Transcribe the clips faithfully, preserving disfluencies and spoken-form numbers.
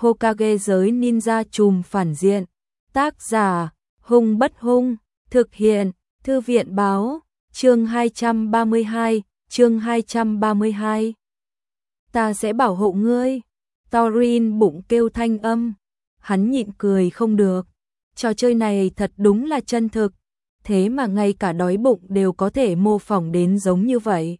Hokage giới ninja trùm phản diện. Tác giả, Hung Bất Hung, thực hiện, Thư viện báo, chương hai trăm ba mươi hai, chương hai trăm ba mươi hai. Ta sẽ bảo hộ ngươi. Thorin bụng kêu thanh âm. Hắn nhịn cười không được. Trò chơi này thật đúng là chân thực. Thế mà ngay cả đói bụng đều có thể mô phỏng đến giống như vậy.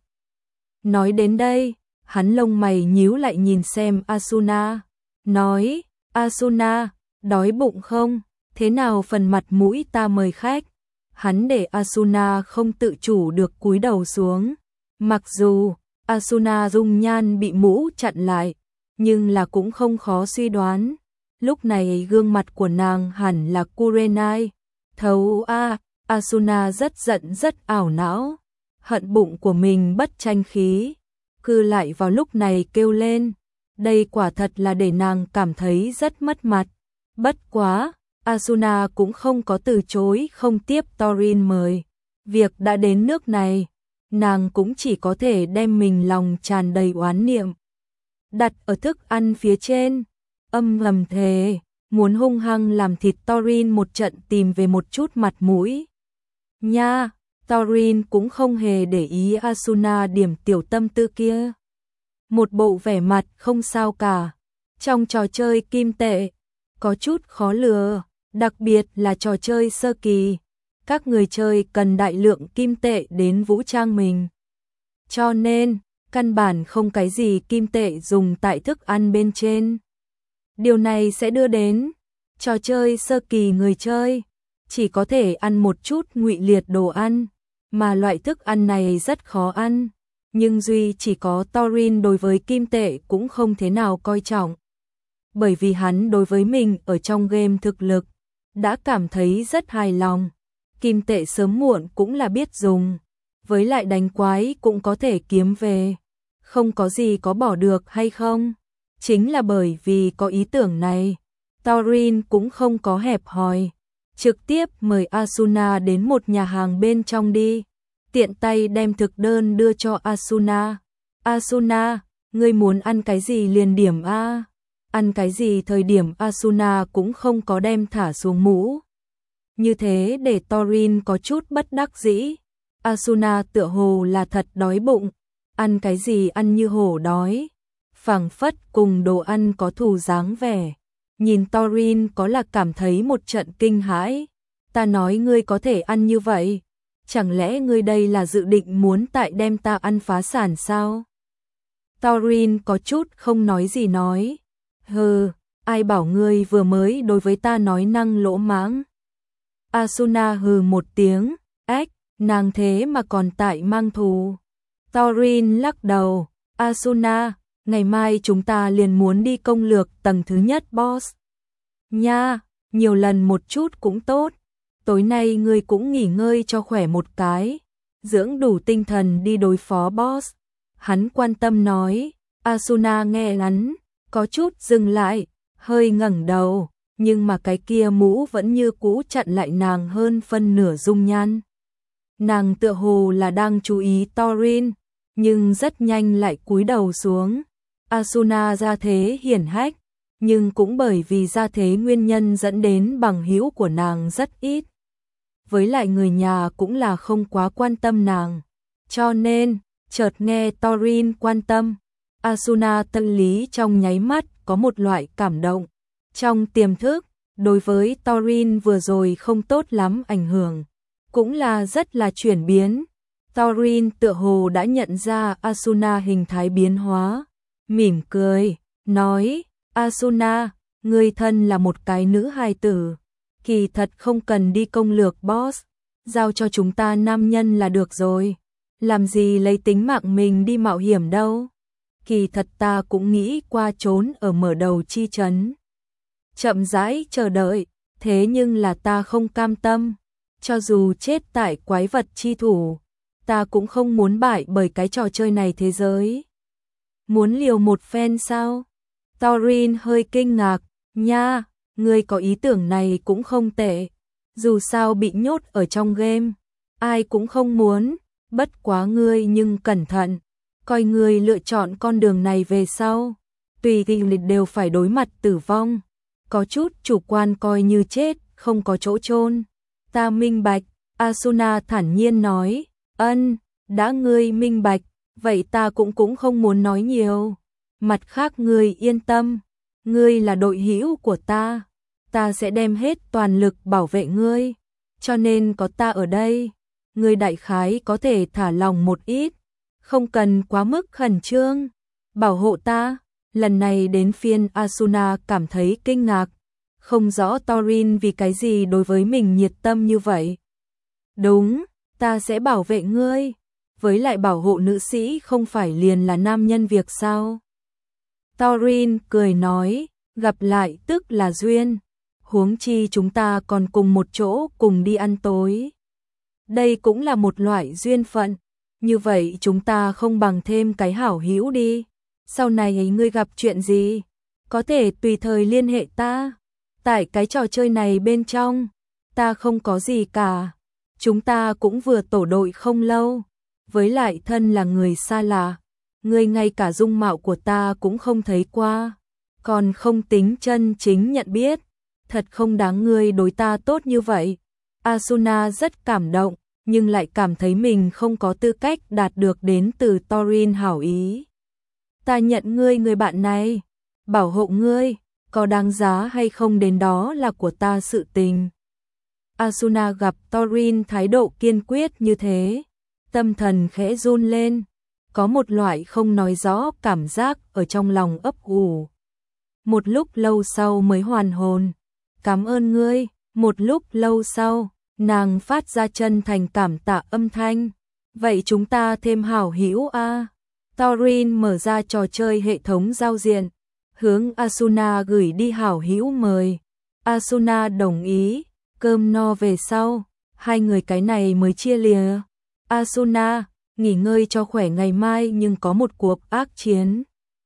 Nói đến đây, hắn lông mày nhíu lại nhìn xem Asuna. Nói, Asuna, đói bụng không? Thế nào phần mặt mũi ta mời khách? Hắn để Asuna không tự chủ được cúi đầu xuống. Mặc dù Asuna dung nhan bị mũ chặn lại, nhưng là cũng không khó suy đoán. Lúc này gương mặt của nàng hẳn là Kurenai. Thấu a, Asuna rất giận rất ảo não. Hận bụng của mình bất tranh khí. Cứ lại vào lúc này kêu lên. Đây quả thật là để nàng cảm thấy rất mất mặt. Bất quá, Asuna cũng không có từ chối không tiếp Thorin mời. Việc đã đến nước này, nàng cũng chỉ có thể đem mình lòng tràn đầy oán niệm đặt ở thức ăn phía trên, âm ngầm thề, muốn hung hăng làm thịt Thorin một trận tìm về một chút mặt mũi. Nha, Thorin cũng không hề để ý Asuna điểm tiểu tâm tư kia. Một bộ vẻ mặt không sao cả. Trong trò chơi kim tệ, có chút khó lừa, đặc biệt là trò chơi sơ kỳ. Các người chơi cần đại lượng kim tệ đến vũ trang mình. Cho nên, căn bản không cái gì kim tệ dùng tại thức ăn bên trên. Điều này sẽ đưa đến trò chơi sơ kỳ người chơi chỉ có thể ăn một chút ngụy liệt đồ ăn, mà loại thức ăn này rất khó ăn. Nhưng duy chỉ có Thorin đối với kim tệ cũng không thế nào coi trọng. Bởi vì hắn đối với mình ở trong game thực lực đã cảm thấy rất hài lòng. Kim tệ sớm muộn cũng là biết dùng. Với lại đánh quái cũng có thể kiếm về. Không có gì có bỏ được hay không. Chính là bởi vì có ý tưởng này, Thorin cũng không có hẹp hòi. Trực tiếp mời Asuna đến một nhà hàng bên trong đi. Tiện tay đem thực đơn đưa cho Asuna. Asuna, ngươi muốn ăn cái gì liền điểm a? Ăn cái gì thời điểm Asuna cũng không có đem thả xuống mũ. Như thế để Thorin có chút bất đắc dĩ. Asuna tựa hồ là thật đói bụng. Ăn cái gì ăn như hổ đói. Phảng phất cùng đồ ăn có thù dáng vẻ. Nhìn Thorin có là cảm thấy một trận kinh hãi. Ta nói ngươi có thể ăn như vậy. Chẳng lẽ ngươi đây là dự định muốn tại đem ta ăn phá sản sao? Thorin có chút không nói gì nói. Hừ, ai bảo ngươi vừa mới đối với ta nói năng lỗ mãng. Asuna hừ một tiếng, ếch, nàng thế mà còn tại mang thù. Thorin lắc đầu, Asuna, ngày mai chúng ta liền muốn đi công lược tầng thứ nhất boss. Nha, nhiều lần một chút cũng tốt. Tối nay ngươi cũng nghỉ ngơi cho khỏe một cái, dưỡng đủ tinh thần đi đối phó boss. Hắn quan tâm nói. Asuna nghe hắn, có chút dừng lại, hơi ngẩng đầu, nhưng mà cái kia mũ vẫn như cũ chặn lại nàng hơn phân nửa dung nhan. Nàng tựa hồ là đang chú ý Thorin, nhưng rất nhanh lại cúi đầu xuống. Asuna gia thế hiển hách, nhưng cũng bởi vì gia thế nguyên nhân dẫn đến bằng hữu của nàng rất ít. Với lại người nhà cũng là không quá quan tâm nàng. Cho nên, chợt nghe Thorin quan tâm, Asuna tâm lý trong nháy mắt có một loại cảm động. Trong tiềm thức, đối với Thorin vừa rồi không tốt lắm ảnh hưởng, cũng là rất là chuyển biến. Thorin tựa hồ đã nhận ra Asuna hình thái biến hóa, mỉm cười, nói, Asuna, ngươi thân là một cái nữ hài tử. Kỳ thật không cần đi công lược boss, giao cho chúng ta nam nhân là được rồi. Làm gì lấy tính mạng mình đi mạo hiểm đâu. Kỳ thật ta cũng nghĩ qua trốn ở mở đầu chi trấn. Chậm rãi chờ đợi, thế nhưng là ta không cam tâm. Cho dù chết tại quái vật chi thủ, ta cũng không muốn bại bởi cái trò chơi này thế giới. Muốn liều một phen sao? Thorin hơi kinh ngạc, nha. Ngươi có ý tưởng này cũng không tệ. Dù sao bị nhốt ở trong game, ai cũng không muốn. Bất quá ngươi nhưng cẩn thận, coi ngươi lựa chọn con đường này về sau, tùy thì đều phải đối mặt tử vong. Có chút chủ quan coi như chết, không có chỗ chôn. Ta minh bạch, Asuna thản nhiên nói, ân, đã ngươi minh bạch, vậy ta cũng cũng không muốn nói nhiều. Mặt khác ngươi yên tâm, ngươi là đội hữu của ta, ta sẽ đem hết toàn lực bảo vệ ngươi, cho nên có ta ở đây, ngươi đại khái có thể thả lòng một ít, không cần quá mức khẩn trương, bảo hộ ta. Lần này đến phiên Asuna cảm thấy kinh ngạc, không rõ Thorin vì cái gì đối với mình nhiệt tâm như vậy. Đúng, ta sẽ bảo vệ ngươi, với lại bảo hộ nữ sĩ không phải liền là nam nhân việc sao? Thorin cười nói, gặp lại tức là duyên, huống chi chúng ta còn cùng một chỗ cùng đi ăn tối. Đây cũng là một loại duyên phận, như vậy chúng ta không bằng thêm cái hảo hữu đi. Sau này ấy ngươi gặp chuyện gì, có thể tùy thời liên hệ ta. Tại cái trò chơi này bên trong, ta không có gì cả. Chúng ta cũng vừa tổ đội không lâu, với lại thân là người xa lạ, ngươi ngay cả dung mạo của ta cũng không thấy qua, còn không tính chân chính nhận biết, thật không đáng ngươi đối ta tốt như vậy. Asuna rất cảm động, nhưng lại cảm thấy mình không có tư cách đạt được đến từ Thorin hảo ý. Ta nhận ngươi người bạn này, bảo hộ ngươi, có đáng giá hay không đến đó là của ta sự tình. Asuna gặp Thorin thái độ kiên quyết như thế, tâm thần khẽ run lên, có một loại không nói rõ cảm giác ở trong lòng ấp ủ. Một lúc lâu sau mới hoàn hồn, cảm ơn ngươi, một lúc lâu sau, nàng phát ra chân thành cảm tạ âm thanh, vậy chúng ta thêm hảo hữu a. Thorin mở ra trò chơi hệ thống giao diện, hướng Asuna gửi đi hảo hữu mời. Asuna đồng ý, cơm no về sau, hai người cái này mới chia lìa. Asuna, nghỉ ngơi cho khỏe ngày mai nhưng có một cuộc ác chiến.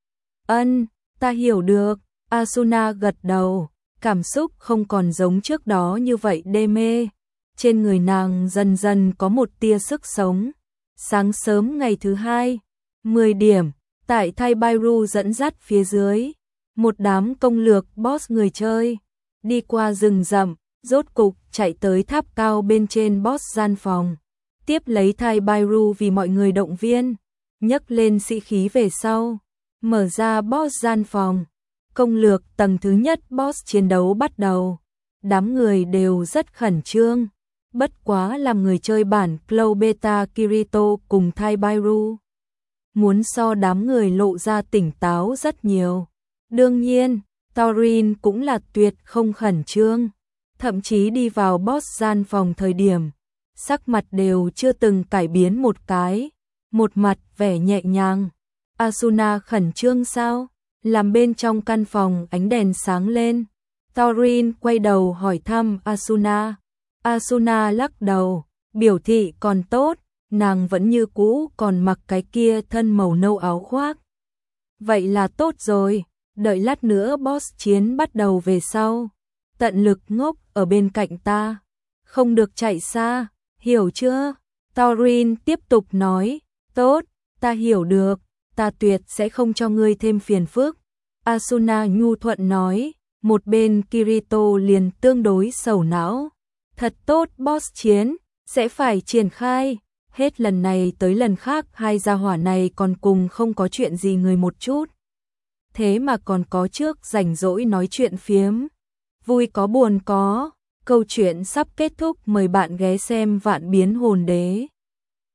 Ân, ta hiểu được, Asuna gật đầu, cảm xúc không còn giống trước đó như vậy đê mê. Trên người nàng dần dần có một tia sức sống. Sáng sớm ngày thứ hai, mười điểm, tại Thay Bairu dẫn dắt phía dưới, một đám công lược boss người chơi, đi qua rừng rậm, rốt cục chạy tới tháp cao bên trên boss gian phòng. Tiếp lấy Thay Bairu vì mọi người động viên, nhấc lên sĩ khí về sau, mở ra boss gian phòng. Công lược tầng thứ nhất boss chiến đấu bắt đầu. Đám người đều rất khẩn trương, bất quá làm người chơi bản Cloud Beta Kirito cùng Thay Bairu muốn so đám người lộ ra tỉnh táo rất nhiều. Đương nhiên, Thorin cũng là tuyệt không khẩn trương, thậm chí đi vào boss gian phòng thời điểm, sắc mặt đều chưa từng cải biến một cái, một mặt vẻ nhẹ nhàng. Asuna khẩn trương sao? Làm bên trong căn phòng ánh đèn sáng lên, Thorin quay đầu hỏi thăm Asuna. Asuna lắc đầu, biểu thị còn tốt, nàng vẫn như cũ còn mặc cái kia thân màu nâu áo khoác. Vậy là tốt rồi, đợi lát nữa boss chiến bắt đầu về sau, tận lực ngốc ở bên cạnh ta, không được chạy xa, hiểu chưa? Thorin tiếp tục nói, tốt, ta hiểu được, ta tuyệt sẽ không cho ngươi thêm phiền phức. Asuna nhu thuận nói, một bên Kirito liền tương đối sầu não. Thật tốt boss chiến, sẽ phải triển khai, hết lần này tới lần khác hai gia hỏa này còn cùng không có chuyện gì người một chút. Thế mà còn có trước rảnh rỗi nói chuyện phiếm, vui có buồn có, câu chuyện sắp kết thúc mời bạn ghé xem Vạn Biến Hồn Đế.